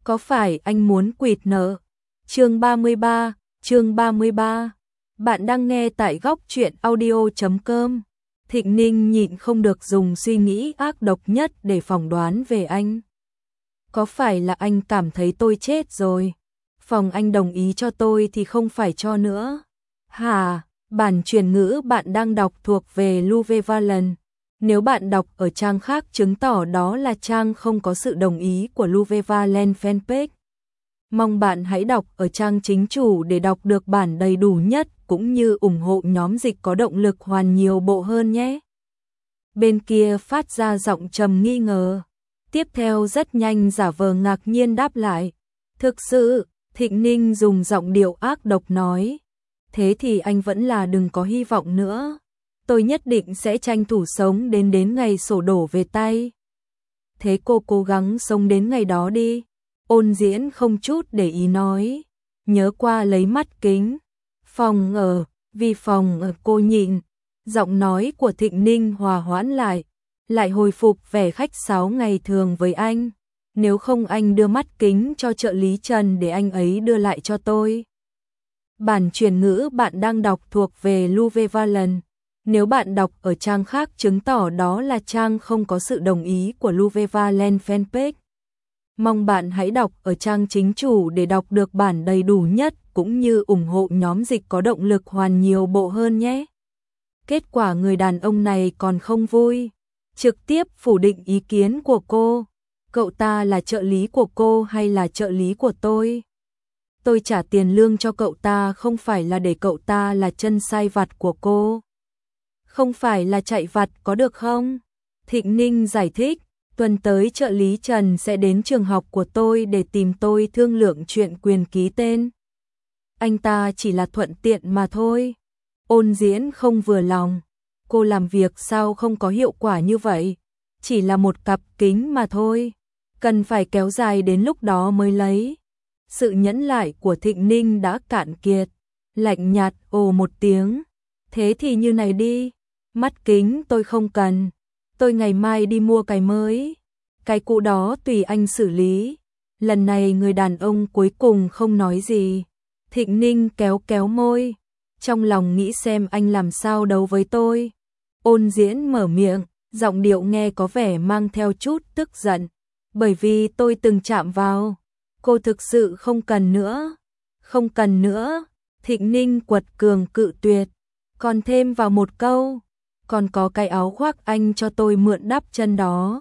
Có phải anh muốn quỵt nợ? Chương 33. Bạn đang nghe tại góc truyện audio.com. Thịnh Ninh nhịn không được dùng suy nghĩ ác độc nhất để phỏng đoán về anh. Có phải là anh cảm thấy tôi chết rồi? Phòng anh đồng ý cho tôi thì không phải cho nữa. Hả? Bản truyền ngữ bạn đang đọc thuộc về Luve Valen. Nếu bạn đọc ở trang khác chứng tỏ đó là trang không có sự đồng ý của Luve Valen fanpage. Mong bạn hãy đọc ở trang chính chủ để đọc được bản đầy đủ nhất cũng như ủng hộ nhóm dịch có động lực hoàn nhiều bộ hơn nhé. Bên kia phát ra giọng trầm nghi ngờ. Tiếp theo rất nhanh giả vờ ngạc nhiên đáp lại. Thực sự, Thịnh Ninh dùng giọng điệu ác độc nói. Thế thì anh vẫn là đừng có hy vọng nữa. Tôi nhất định sẽ tranh thủ sống đến ngày sổ đổ về tay. Thế cô cố gắng sống đến ngày đó đi. Ôn Diễn không chút để ý nói. Nhớ qua lấy mắt kính. Vì phòng ở cô nhịn. Giọng nói của Thịnh Ninh hòa hoãn lại hồi phục vẻ khách sáo ngày thường với anh. Nếu không anh đưa mắt kính cho trợ lý Trần để anh ấy đưa lại cho tôi. Bản truyền ngữ bạn đang đọc thuộc về Luve Valen. Nếu bạn đọc ở trang khác chứng tỏ đó là trang không có sự đồng ý của Luve Valen fanpage. Mong bạn hãy đọc ở trang chính chủ để đọc được bản đầy đủ nhất cũng như ủng hộ nhóm dịch có động lực hoàn nhiều bộ hơn nhé. Kết quả người đàn ông này còn không vui. Trực tiếp phủ định ý kiến của cô. Cậu ta là trợ lý của cô hay là trợ lý của tôi? Tôi trả tiền lương cho cậu ta không phải là để cậu ta là chân sai vặt của cô. Không phải là chạy vặt có được không? Thịnh Ninh giải thích, tuần tới trợ lý Trần sẽ đến trường học của tôi để tìm tôi thương lượng chuyện quyền ký tên. Anh ta chỉ là thuận tiện mà thôi. Ôn Diễn không vừa lòng. Cô làm việc sao không có hiệu quả như vậy? Chỉ là một cặp kính mà thôi. Cần phải kéo dài đến lúc đó mới lấy. Sự nhẫn nại của Thịnh Ninh đã cạn kiệt. Lạnh nhạt ồ một tiếng. Thế thì như này đi. Mắt kính tôi không cần. Tôi ngày mai đi mua cái mới. Cái cũ đó tùy anh xử lý. Lần này người đàn ông cuối cùng không nói gì. Thịnh Ninh kéo môi. Trong lòng nghĩ xem anh làm sao đấu với tôi. Ôn Diễn mở miệng. Giọng điệu nghe có vẻ mang theo chút tức giận. Bởi vì tôi từng chạm vào. Cô thực sự không cần nữa. Không cần nữa. Thịnh Ninh quật cường cự tuyệt. Còn thêm vào một câu. Còn có cái áo khoác anh cho tôi mượn đắp chân đó.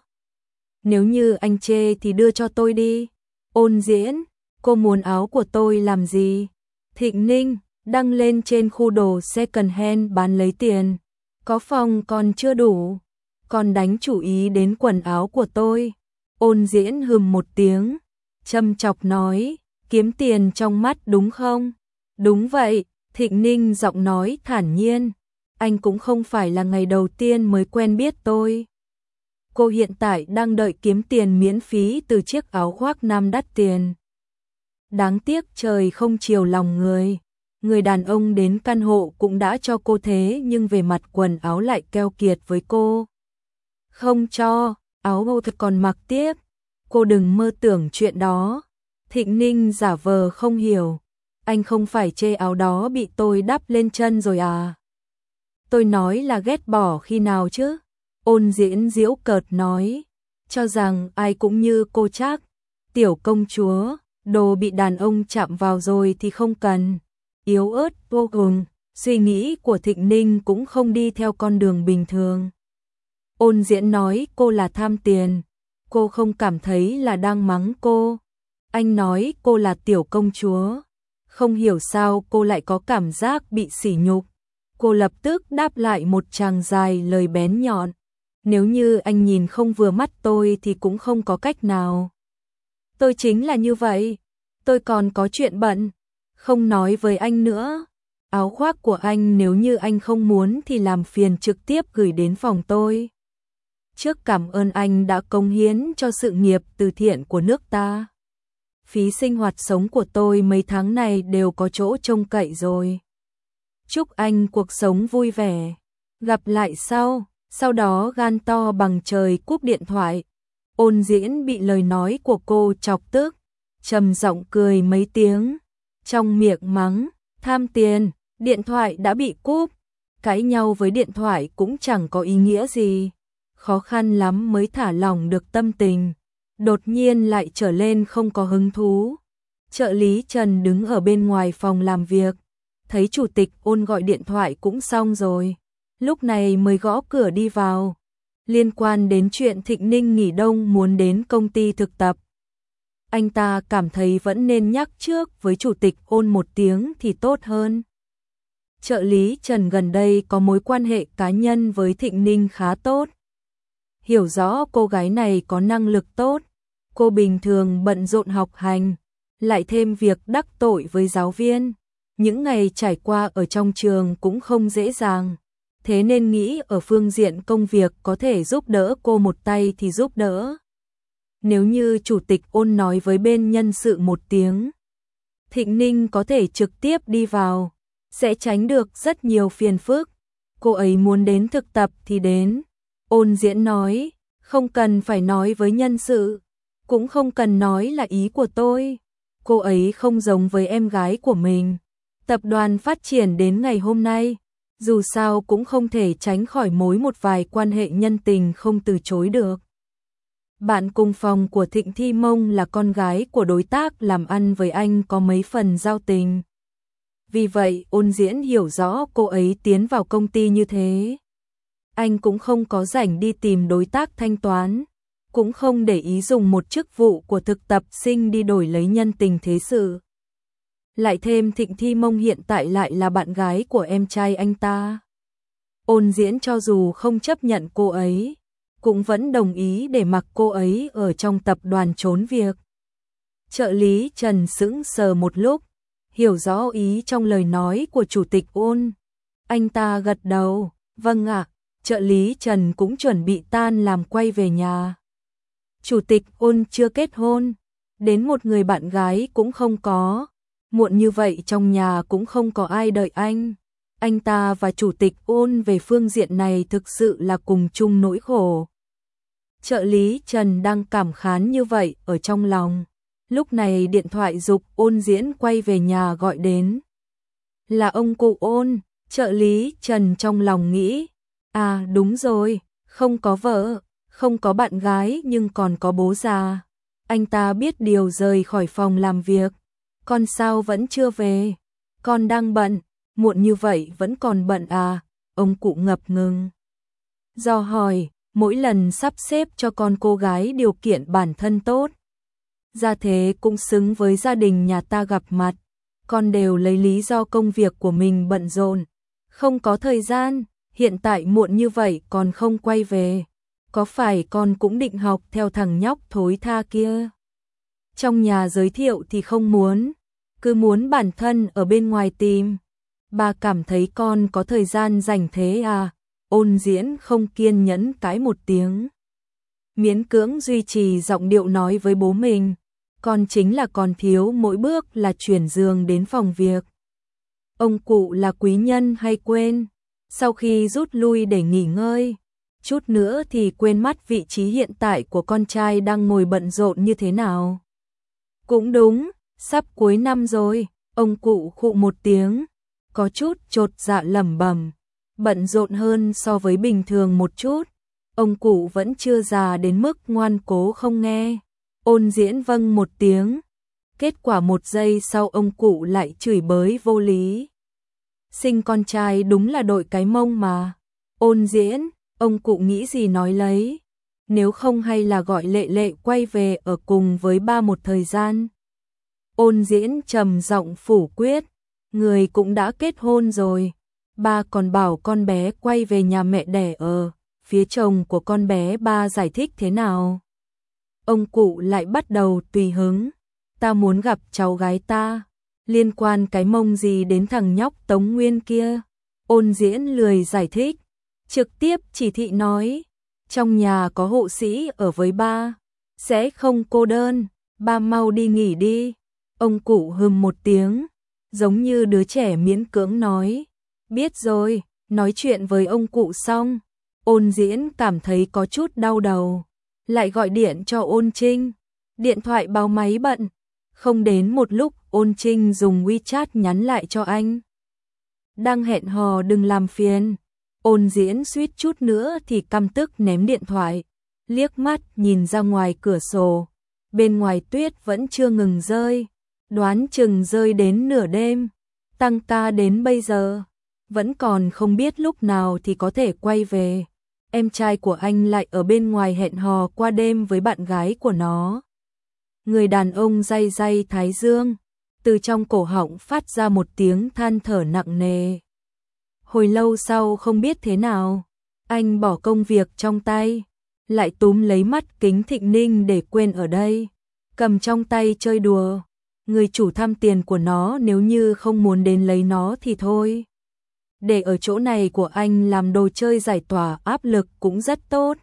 Nếu như anh chê thì đưa cho tôi đi. Ôn Diễn, cô muốn áo của tôi làm gì? Thịnh Ninh, đăng lên trên khu đồ second hand bán lấy tiền. Có phòng còn chưa đủ. Còn đánh chủ ý đến quần áo của tôi. Ôn Diễn hừm một tiếng. Châm chọc nói, kiếm tiền trong mắt đúng không? Đúng vậy, Thịnh Ninh giọng nói thản nhiên. Anh cũng không phải là ngày đầu tiên mới quen biết tôi. Cô hiện tại đang đợi kiếm tiền miễn phí từ chiếc áo khoác nam đắt tiền. Đáng tiếc trời không chiều lòng người. Người đàn ông đến căn hộ cũng đã cho cô thế nhưng về mặt quần áo lại keo kiệt với cô. Không cho, áo cô thật còn mặc tiếp. Cô đừng mơ tưởng chuyện đó. Thịnh Ninh giả vờ không hiểu. Anh không phải chê áo đó bị tôi đắp lên chân rồi à? Tôi nói là ghét bỏ khi nào chứ? Ôn Diễn giễu cợt nói. Cho rằng ai cũng như cô chắc. Tiểu công chúa, đồ bị đàn ông chạm vào rồi thì không cần. Yếu ớt vô cùng. Suy nghĩ của Thịnh Ninh cũng không đi theo con đường bình thường. Ôn Diễn nói cô là tham tiền. Cô không cảm thấy là đang mắng cô. Anh nói cô là tiểu công chúa. Không hiểu sao cô lại có cảm giác bị sỉ nhục. Cô lập tức đáp lại một tràng dài lời bén nhọn. Nếu như anh nhìn không vừa mắt tôi thì cũng không có cách nào. Tôi chính là như vậy. Tôi còn có chuyện bận. Không nói với anh nữa. Áo khoác của anh nếu như anh không muốn thì làm phiền trực tiếp gửi đến phòng tôi. Trước cảm ơn anh đã cống hiến cho sự nghiệp từ thiện của nước ta. Phí sinh hoạt sống của tôi mấy tháng này đều có chỗ trông cậy rồi. Chúc anh cuộc sống vui vẻ. Gặp lại sau đó gan to bằng trời cúp điện thoại. Ôn Diễn bị lời nói của cô chọc tức. trầm giọng cười mấy tiếng, trong miệng mắng, tham tiền, điện thoại đã bị cúp, cãi nhau với điện thoại cũng chẳng có ý nghĩa gì, khó khăn lắm mới thả lỏng được tâm tình, đột nhiên lại trở lên không có hứng thú. Trợ lý Trần đứng ở bên ngoài phòng làm việc, thấy chủ tịch Ôn gọi điện thoại cũng xong rồi, lúc này mới gõ cửa đi vào. Liên quan đến chuyện Thịnh Ninh nghỉ đông muốn đến công ty thực tập, anh ta cảm thấy vẫn nên nhắc trước với chủ tịch Ôn một tiếng thì tốt hơn. Trợ lý Trần gần đây có mối quan hệ cá nhân với Thịnh Ninh khá tốt. Hiểu rõ cô gái này có năng lực tốt, cô bình thường bận rộn học hành, lại thêm việc đắc tội với giáo viên. Những ngày trải qua ở trong trường cũng không dễ dàng, thế nên nghĩ ở phương diện công việc có thể giúp đỡ cô một tay thì giúp đỡ. Nếu như chủ tịch Ôn nói với bên nhân sự một tiếng, Thịnh Ninh có thể trực tiếp đi vào, sẽ tránh được rất nhiều phiền phức. Cô ấy muốn đến thực tập thì đến. Ôn Diễn nói, không cần phải nói với nhân sự, cũng không cần nói là ý của tôi. Cô ấy không giống với em gái của mình. Tập đoàn phát triển đến ngày hôm nay, dù sao cũng không thể tránh khỏi một vài quan hệ nhân tình không từ chối được. Bạn cùng phòng của Thịnh Thi Mông là con gái của đối tác làm ăn với anh có mấy phần giao tình. Vì vậy Ôn Diễn hiểu rõ cô ấy tiến vào công ty như thế. Anh cũng không có rảnh đi tìm đối tác thanh toán, cũng không để ý dùng một chức vụ của thực tập sinh đi đổi lấy nhân tình thế sự. Lại thêm Thịnh Thi Mông hiện tại lại là bạn gái của em trai anh ta. Ôn Diễn cho dù không chấp nhận cô ấy, cũng vẫn đồng ý để mặc cô ấy ở trong tập đoàn trốn việc. Trợ lý Trần sững sờ một lúc, hiểu rõ ý trong lời nói của chủ tịch Ôn. Anh ta gật đầu, vâng ạ. Trợ lý Trần cũng chuẩn bị tan làm quay về nhà. Chủ tịch Ôn chưa kết hôn, đến một người bạn gái cũng không có. Muộn như vậy trong nhà cũng không có ai đợi anh. Anh ta và chủ tịch Ôn về phương diện này thực sự là cùng chung nỗi khổ. Trợ lý Trần đang cảm khán như vậy ở trong lòng. Lúc này điện thoại giục Ôn Diễn quay về nhà gọi đến. Là ông cụ Ôn, trợ lý Trần trong lòng nghĩ. À đúng rồi, không có vợ, không có bạn gái nhưng còn có bố già. Anh ta biết điều rời khỏi phòng làm việc. Con sao vẫn chưa về? Con đang bận, muộn như vậy vẫn còn bận à? Ông cụ ngập ngừng. Do hỏi, mỗi lần sắp xếp cho con cô gái điều kiện bản thân tốt. Gia thế cũng xứng với gia đình nhà ta gặp mặt. Con đều lấy lý do công việc của mình bận rộn, không có thời gian. Hiện tại muộn như vậy còn không quay về, có phải con cũng định học theo thằng nhóc thối tha kia? Trong nhà giới thiệu thì không muốn, cứ muốn bản thân ở bên ngoài tìm. Bà cảm thấy con có thời gian rảnh thế à? Ôn Diễn không kiên nhẫn cãi một tiếng. Miễn cưỡng duy trì giọng điệu nói với bố mình, con chính là còn thiếu mỗi bước là chuyển giường đến phòng việc. Ông cụ là quý nhân hay quên? Sau khi rút lui để nghỉ ngơi, chút nữa thì quên mất vị trí hiện tại của con trai đang ngồi bận rộn như thế nào. Cũng đúng, sắp cuối năm rồi, ông cụ khụ một tiếng, có chút chột dạ lẩm bẩm, bận rộn hơn so với bình thường một chút. Ông cụ vẫn chưa già đến mức ngoan cố không nghe. Ôn Diễn vâng một tiếng, kết quả một giây sau ông cụ lại chửi bới vô lý. Sinh con trai đúng là đội cái mông mà. Ôn Diễn, ông cụ nghĩ gì nói lấy. Nếu không hay là gọi Lệ Lệ quay về ở cùng với ba một thời gian. Ôn Diễn trầm giọng phủ quyết, người cũng đã kết hôn rồi. Ba còn bảo con bé quay về nhà mẹ đẻ ở. Phía chồng của con bé ba giải thích thế nào? Ông cụ lại bắt đầu tùy hứng. Ta muốn gặp cháu gái ta. Liên quan cái mông gì đến thằng nhóc Tống Nguyên kia? Ôn Diễn lười giải thích, trực tiếp chỉ thị nói, trong nhà có hộ sĩ ở với ba, sẽ không cô đơn, ba mau đi nghỉ đi. Ông cụ hừm một tiếng, giống như đứa trẻ miễn cưỡng nói, biết rồi. Nói chuyện với ông cụ xong, Ôn Diễn cảm thấy có chút đau đầu, lại gọi điện cho Ôn Trinh. Điện thoại báo máy bận, Không đến một lúc, Ôn Trinh dùng WeChat nhắn lại cho anh. Đang hẹn hò đừng làm phiền. Ôn Diễn suýt chút nữa thì căm tức ném điện thoại, liếc mắt nhìn ra ngoài cửa sổ. Bên ngoài tuyết vẫn chưa ngừng rơi, đoán chừng rơi đến nửa đêm. Tăng ca đến bây giờ, vẫn còn không biết lúc nào thì có thể quay về. Em trai của anh lại ở bên ngoài hẹn hò qua đêm với bạn gái của nó. Người đàn ông day day thái dương, từ trong cổ họng phát ra một tiếng than thở nặng nề. Hồi lâu sau không biết thế nào, anh bỏ công việc trong tay, lại túm lấy mắt kính Thịnh Ninh để quên ở đây, cầm trong tay chơi đùa. Người chủ tham tiền của nó nếu như không muốn đến lấy nó thì thôi. Để ở chỗ này của anh làm đồ chơi giải tỏa áp lực cũng rất tốt.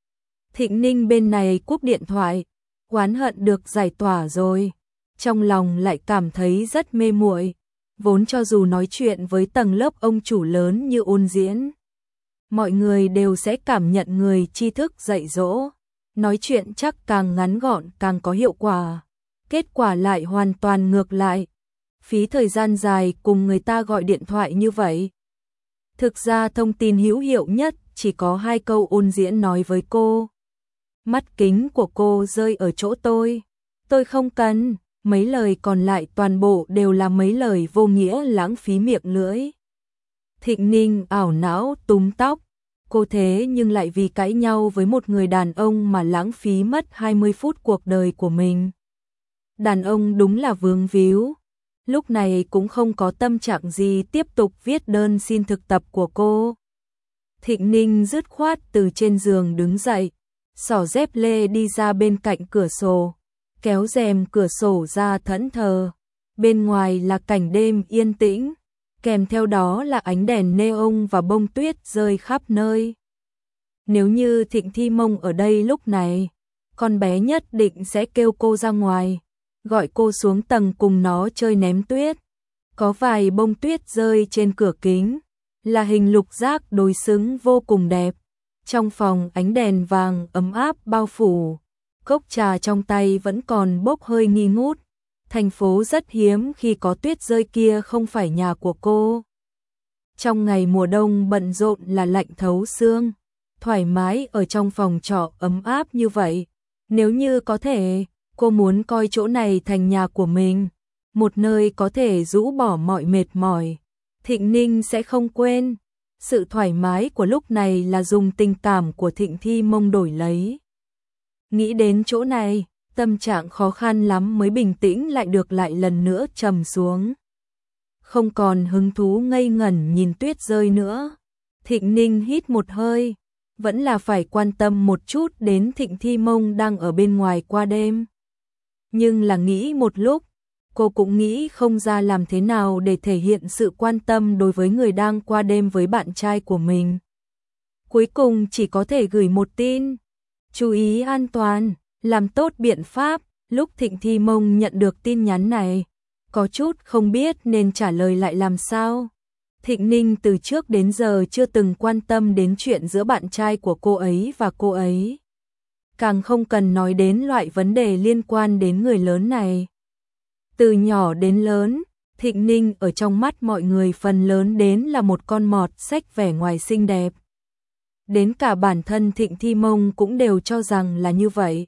Thịnh Ninh bên này cúp điện thoại, oán hận được giải tỏa rồi, trong lòng lại cảm thấy rất mê muội. Vốn cho dù nói chuyện với tầng lớp ông chủ lớn như Ôn Diễn, mọi người đều sẽ cảm nhận người tri thức dạy dỗ, nói chuyện chắc càng ngắn gọn càng có hiệu quả. Kết quả lại hoàn toàn ngược lại, phí thời gian dài cùng người ta gọi điện thoại như vậy. Thực ra thông tin hữu hiệu nhất chỉ có 2 câu Ôn Diễn nói với cô. Mắt kính của cô rơi ở chỗ tôi không cần. Mấy lời còn lại toàn bộ đều là mấy lời vô nghĩa lãng phí miệng lưỡi. Thịnh Ninh ảo não túm tóc, cô thế nhưng lại vì cãi nhau với một người đàn ông mà lãng phí mất 20 phút cuộc đời của mình. Đàn ông đúng là vướng víu. Lúc này cũng không có tâm trạng gì tiếp tục viết đơn xin thực tập của cô. Thịnh Ninh dứt khoát từ trên giường đứng dậy, xỏ dép lê đi ra bên cạnh cửa sổ, kéo rèm cửa sổ ra thẫn thờ. Bên ngoài là cảnh đêm yên tĩnh, kèm theo đó là ánh đèn neon và bông tuyết rơi khắp nơi. Nếu như Thịnh Thi Mông ở đây lúc này, con bé nhất định sẽ kêu cô ra ngoài, gọi cô xuống tầng cùng nó chơi ném tuyết. Có vài bông tuyết rơi trên cửa kính, là hình lục giác đối xứng vô cùng đẹp. Trong phòng ánh đèn vàng ấm áp bao phủ, cốc trà trong tay vẫn còn bốc hơi nghi ngút. Thành phố rất hiếm khi có tuyết rơi kia không phải nhà của cô. Trong ngày mùa đông bận rộn là lạnh thấu xương, thoải mái ở trong phòng trọ ấm áp như vậy. Nếu như có thể, cô muốn coi chỗ này thành nhà của mình, một nơi có thể rũ bỏ mọi mệt mỏi. Thịnh Ninh sẽ không quên, sự thoải mái của lúc này là dùng tình cảm của Thịnh Thi Mông đổi lấy. Nghĩ đến chỗ này, tâm trạng khó khăn lắm mới bình tĩnh lại lần nữa trầm xuống. Không còn hứng thú ngây ngẩn nhìn tuyết rơi nữa. Thịnh Ninh hít một hơi, vẫn là phải quan tâm một chút đến Thịnh Thi Mông đang ở bên ngoài qua đêm. Nhưng là nghĩ một lúc, cô cũng nghĩ không ra làm thế nào để thể hiện sự quan tâm đối với người đang qua đêm với bạn trai của mình. Cuối cùng chỉ có thể gửi một tin: chú ý an toàn, làm tốt biện pháp. Lúc Thịnh Thi Mông nhận được tin nhắn này, có chút không biết nên trả lời lại làm sao. Thịnh Ninh từ trước đến giờ chưa từng quan tâm đến chuyện giữa bạn trai của cô ấy và cô ấy. Càng không cần nói đến loại vấn đề liên quan đến người lớn này. Từ nhỏ đến lớn, Thịnh Ninh ở trong mắt mọi người phần lớn đến là một con mọt xách vẻ ngoài xinh đẹp. Đến cả bản thân Thịnh Thi Mông cũng đều cho rằng là như vậy.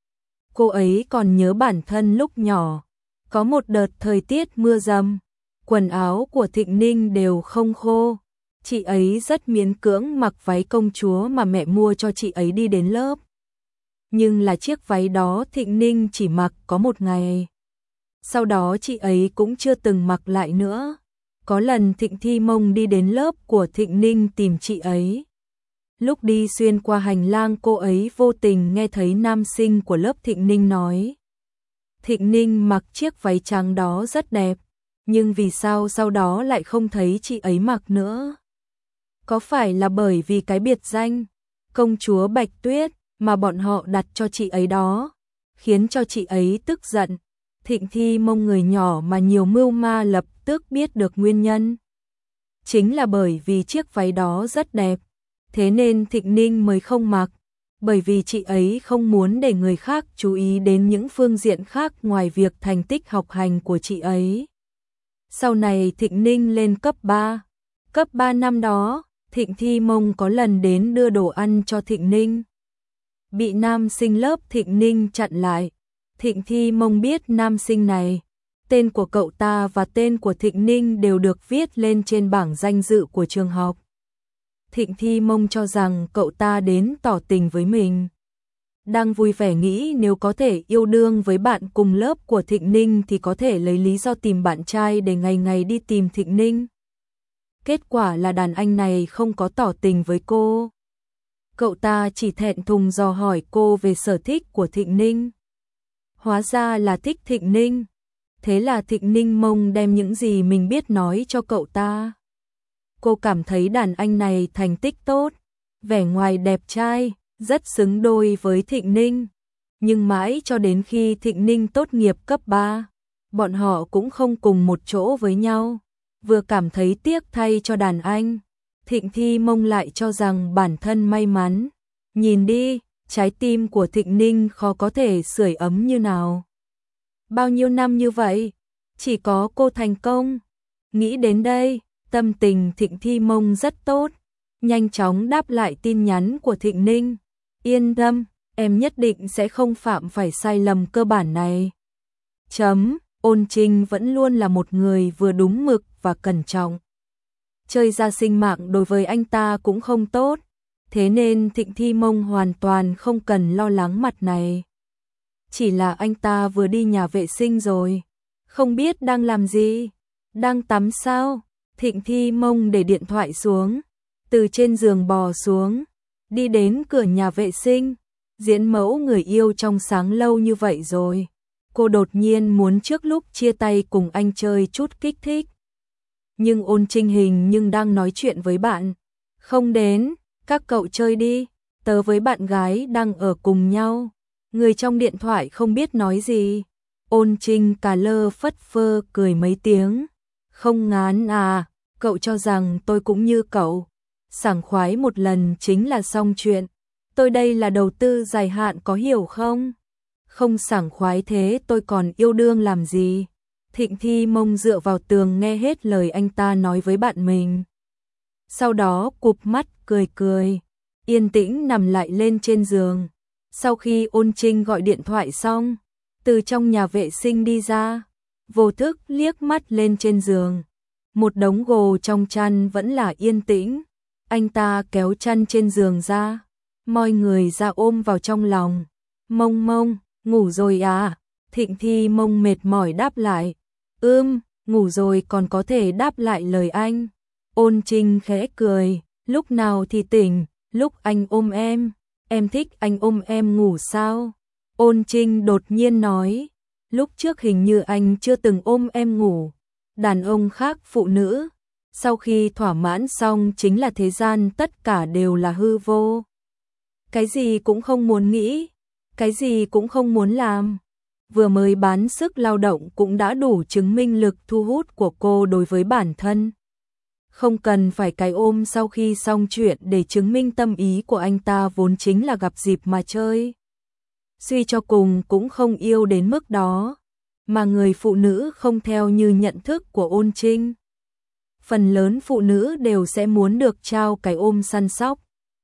Cô ấy còn nhớ bản thân lúc nhỏ, có một đợt thời tiết mưa dầm, quần áo của Thịnh Ninh đều không khô. Chị ấy rất miễn cưỡng mặc váy công chúa mà mẹ mua cho chị ấy đi đến lớp. Nhưng là chiếc váy đó Thịnh Ninh chỉ mặc có một ngày. Sau đó chị ấy cũng chưa từng mặc lại nữa. Có lần Thịnh Thi Mông đi đến lớp của Thịnh Ninh tìm chị ấy. Lúc đi xuyên qua hành lang cô ấy vô tình nghe thấy nam sinh của lớp Thịnh Ninh nói. Thịnh Ninh mặc chiếc váy trắng đó rất đẹp, nhưng vì sao sau đó lại không thấy chị ấy mặc nữa? Có phải là bởi vì cái biệt danh công chúa Bạch Tuyết mà bọn họ đặt cho chị ấy đó, khiến cho chị ấy tức giận? Thịnh Thi Mông người nhỏ mà nhiều mưu ma lập tức biết được nguyên nhân. Chính là bởi vì chiếc váy đó rất đẹp, thế nên Thịnh Ninh mới không mặc. bởi vì chị ấy không muốn để người khác chú ý đến những phương diện khác ngoài việc thành tích học hành của chị ấy. Sau này Thịnh Ninh lên cấp 3. Cấp 3 năm đó, Thịnh Thi Mông có lần đến đưa đồ ăn cho Thịnh Ninh. Bị nam sinh lớp Thịnh Ninh chặn lại. Thịnh Thi Mông biết nam sinh này. Tên của cậu ta và tên của Thịnh Ninh đều được viết lên trên bảng danh dự của trường học. Thịnh Thi Mông cho rằng cậu ta đến tỏ tình với mình. Đang vui vẻ nghĩ nếu có thể yêu đương với bạn cùng lớp của Thịnh Ninh thì có thể lấy lý do tìm bạn trai để ngày ngày đi tìm Thịnh Ninh. Kết quả là đàn anh này không có tỏ tình với cô. Cậu ta chỉ thẹn thùng dò hỏi cô về sở thích của Thịnh Ninh. Hóa ra là thích Thịnh Ninh. Thế là Thịnh Ninh Mông đem những gì mình biết nói cho cậu ta. Cô cảm thấy đàn anh này thành tích tốt, vẻ ngoài đẹp trai, rất xứng đôi với Thịnh Ninh. Nhưng mãi cho đến khi Thịnh Ninh tốt nghiệp cấp 3, bọn họ cũng không cùng một chỗ với nhau. Vừa cảm thấy tiếc thay cho đàn anh, Thịnh Thi Mông lại cho rằng bản thân may mắn. Nhìn đi, trái tim của Thịnh Ninh khó có thể sưởi ấm như nào. Bao nhiêu năm như vậy, chỉ có cô thành công. Nghĩ đến đây, tâm tình Thịnh Thi Mông rất tốt, nhanh chóng đáp lại tin nhắn của Thịnh Ninh. Yên tâm, em nhất định sẽ không phạm phải sai lầm cơ bản này. Ôn Trinh vẫn luôn là một người vừa đúng mực và cẩn trọng. Chơi ra sinh mạng đối với anh ta cũng không tốt, thế nên Thịnh Thi Mông hoàn toàn không cần lo lắng mặt này. Chỉ là anh ta vừa đi nhà vệ sinh rồi, không biết đang làm gì, đang tắm sao? Thịnh Thi Mông để điện thoại xuống, từ trên giường bò xuống, đi đến cửa nhà vệ sinh, diễn mẫu người yêu trong sáng lâu như vậy rồi. Cô đột nhiên muốn trước lúc chia tay cùng anh chơi chút kích thích. Nhưng Ôn Trinh hình nhưng đang nói chuyện với bạn. Không đến, các cậu chơi đi, tớ với bạn gái đang ở cùng nhau. Người trong điện thoại không biết nói gì. Ôn Trinh cà lơ phất phơ cười mấy tiếng. Không ngán à, cậu cho rằng tôi cũng như cậu. Sảng khoái một lần chính là xong chuyện. Tôi đây là đầu tư dài hạn có hiểu không? Không sảng khoái thế tôi còn yêu đương làm gì? Thịnh Thi Mông dựa vào tường nghe hết lời anh ta nói với bạn mình. Sau đó cụp mắt cười cười, yên tĩnh nằm lại lên trên giường. Sau khi Ôn Trinh gọi điện thoại xong, từ trong nhà vệ sinh đi ra, vô thức liếc mắt lên trên giường. Một đống gồ trong chăn vẫn là yên tĩnh. Anh ta kéo chăn trên giường ra, moi người ra ôm vào trong lòng. Mông Mông, ngủ rồi à? Thịnh Thi Mông mệt mỏi đáp lại. Ngủ rồi còn có thể đáp lại lời anh. Ôn Trinh khẽ cười, lúc nào thì tỉnh, lúc anh ôm em thích anh ôm em ngủ sao? Ôn Trinh đột nhiên nói, lúc trước hình như anh chưa từng ôm em ngủ. Đàn ông khác phụ nữ, sau khi thỏa mãn xong chính là thế gian tất cả đều là hư vô. Cái gì cũng không muốn nghĩ, cái gì cũng không muốn làm. Vừa mới bán sức lao động cũng đã đủ chứng minh lực thu hút của cô đối với bản thân. Không cần phải cái ôm sau khi xong chuyện để chứng minh tâm ý của anh ta vốn chính là gặp dịp mà chơi. Suy cho cùng cũng không yêu đến mức đó, mà người phụ nữ không theo như nhận thức của Ôn Trinh. Phần lớn phụ nữ đều sẽ muốn được trao cái ôm săn sóc.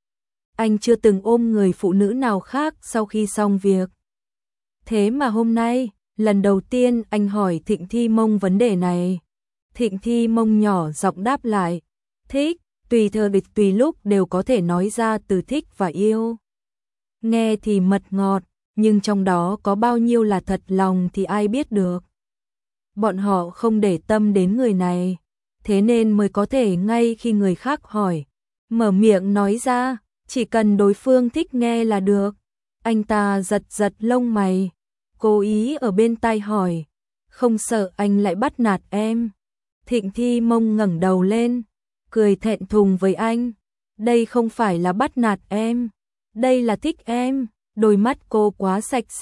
Anh chưa từng ôm người phụ nữ nào khác sau khi xong việc. Thế mà hôm nay, lần đầu tiên anh hỏi Thịnh Thi Mông vấn đề này. Thịnh Thi Mông nhỏ giọng đáp lại, thích, tùy thời tùy lúc đều có thể nói ra từ thích và yêu. Nghe thì mật ngọt, nhưng trong đó có bao nhiêu là thật lòng thì ai biết được. Bọn họ không để tâm đến người này, thế nên mới có thể ngay khi người khác hỏi, mở miệng nói ra, chỉ cần đối phương thích nghe là được. Anh ta giật giật lông mày, cố ý ở bên tai hỏi, không sợ anh lại bắt nạt em? Thịnh Thi Mông ngẩng đầu lên, cười thẹn thùng với anh, đây không phải là bắt nạt em, đây là thích em. Đôi mắt cô quá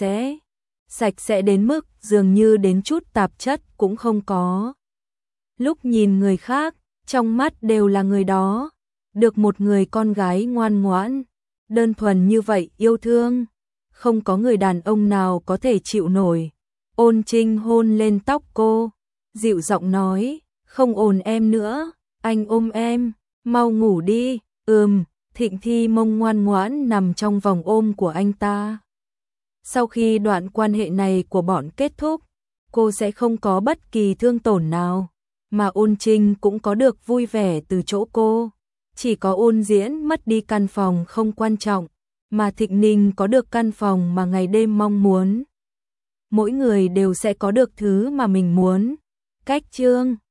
sạch sẽ đến mức dường như đến chút tạp chất cũng không có. Lúc nhìn người khác, trong mắt đều là người đó, được một người con gái ngoan ngoãn, Đơn thuần như vậy yêu thương, không có người đàn ông nào có thể chịu nổi. Ôn Trinh hôn lên tóc cô, dịu giọng nói, không ồn em nữa, anh ôm em, mau ngủ đi. Thịnh Thi Mông ngoan ngoãn nằm trong vòng ôm của anh ta. Sau khi đoạn quan hệ này của bọn kết thúc, cô sẽ không có bất kỳ thương tổn nào, mà Ôn Trinh cũng có được vui vẻ từ chỗ cô. Chỉ có Ôn Diễn mất đi căn phòng không quan trọng, mà Thịnh Ninh có được căn phòng mà ngày đêm mong muốn. Mỗi người đều sẽ có được thứ mà mình muốn. Cách chương